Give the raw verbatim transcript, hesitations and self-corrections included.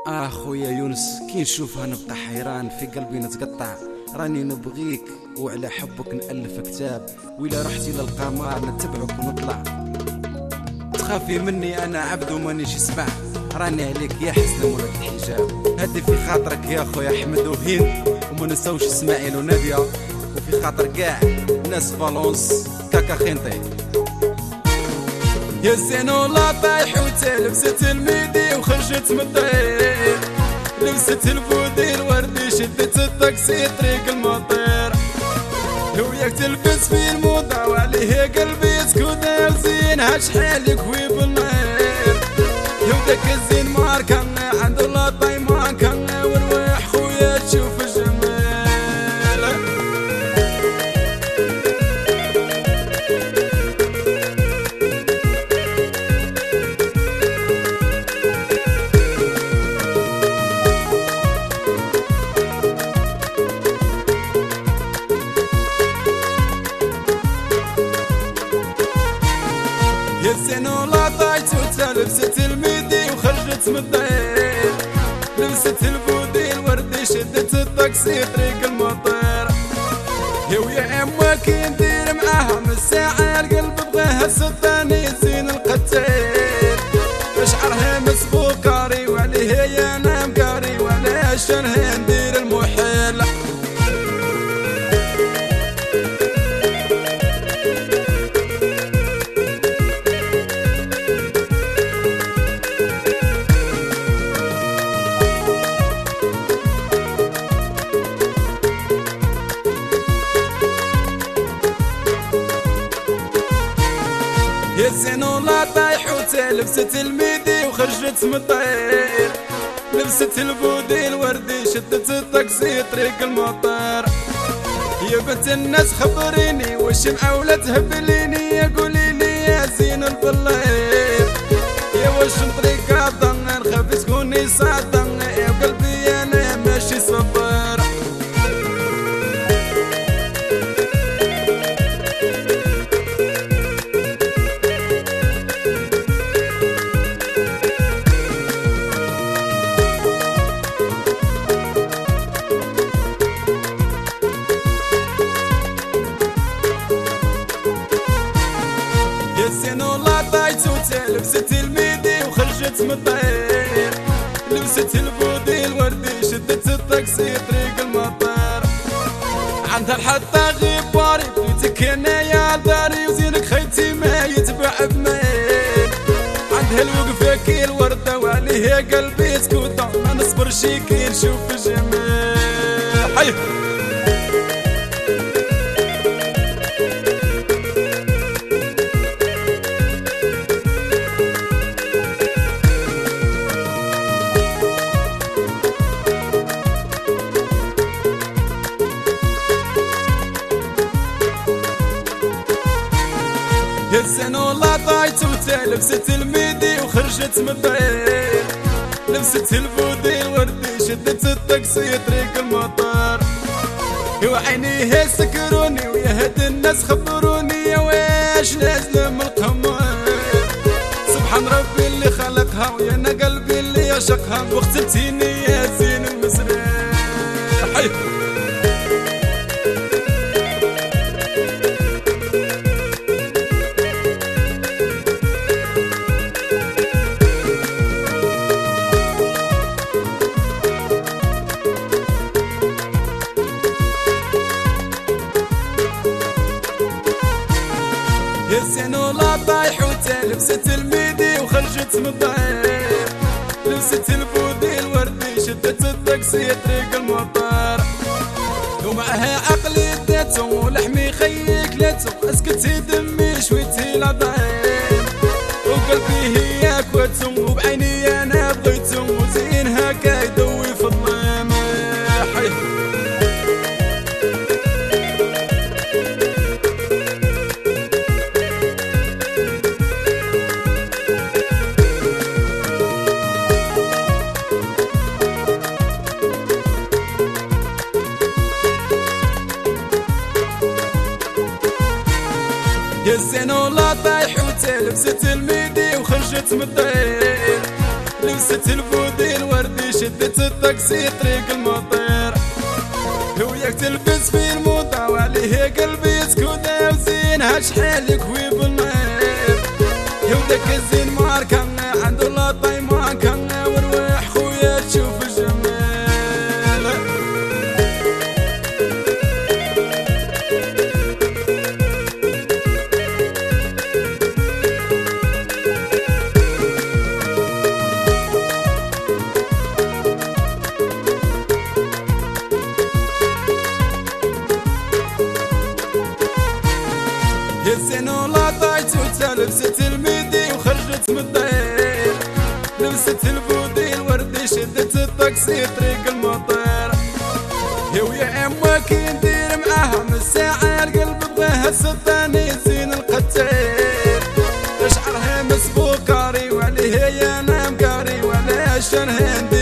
آه خويا يونس، كي نشوفها نبقى حيران، في قلبي نتقطع. راني نبغيك وعلى حبك نألف كتاب، وإلا رحتي للقمر نتبعك ونطلع. تخافي مني أنا عبد ومانيش سبع، راني عليك يا حسن مولاك الحجاب. هدي في خاطرك يا خويا أحمد وهين، وما نساوش إسماعيل ونادية، وفي خاطر كاع ناس فالونس كاكا خنطي. يا زينو لا طايح وتا لبست الميدي وخرجت من الدير، لبست البودي الوردي شدت الطاكسي طريق المطير. وياك تلبس في الموضة وعليه قلبي سكوتر زينها شحال يكوي بالنير. يوداك الزين ماركا عند الله طيمانكا ونروح خويا تشوف الجمال. يا زينو لا طايت وتا لبست الميدي وخرجت من الدير، لبست البودي الوردي شدت الطاكسي طريق المطير. يا ويا اما كي ندير معاها من الساعة القلب بغاها صداني زين القتيل. شعرها مسبوق كاري وعليه يا نام كاري، وعلاش انا ندير المحيل. يا زينو لا طايح وتا لبست الميدي وخرجت من الطير، لبست البودي الوردي شدت الطاكسي طريق المطار. يا بنت الناس خبريني واش معاولة تهبليني، يا قولي لي يا زين البلير. يا واش نطريق الظن نخاف تكوني صادق، يا قلبي انا ماشي صبر. يا زينو لا طايت وتا لبست الميدي وخرجت من الدير، لبست البودي الوردي شدت الطاكسي طريق المطار. عندها الحطة غباري بغيتك انا يا داري، وزينك خيتي ما يتبع بميل. عندها الوقفة كي الوردة وعليه قلبي سكوتة، ما نصبرش كي نشوف الجمال. حي يا زينو لا طايت وتا لبست الميدي وخرجت من الدير، لبست البودي الوردي شدت الطاكسي طريق المطار. وعينيها سكروني ويا هاد الناس خبروني، يا واش نازله من القمر. سبحان ربي اللي خلقها ويا انا قلبي اللي يعشقها، واخترتيني يا زين المسرح. حي يا زينو لا طايح وتا لبست الميدي وخرجت من الدير، لبست البودي الوردي شدت الطاكسي طريق المطار. ومعها عقلي داتو ولحمي خيك لاتو، اسكتي دمي شويتي العظيم، وقلبي هي كواتو وبعيني انا بغيتو، وزين هكا يدوي في الظلام. حي يا زينو لا طايح وتا لبست الميدي وخرجت من الدير، لبست لبست البودي الوردي شدت الطقسي طريق المطير وياك تلبس في الموضة وعليه قلبي سكودة وزينها شحال يكوي بالنير يودك الزين ماركة عند الله طيمانكة وروح خويا تشوف الجمال الزين ولا طايت لبست الميدي وخرجت من الدير لبست البودي الوردي شدت الطقسي طريق المطير ويا اما كي ندير معاها من الساعة القلب بغاها صداني زين القتيل شعرها مسبوق قاري وعليه يا نام قاري وعليه شرهن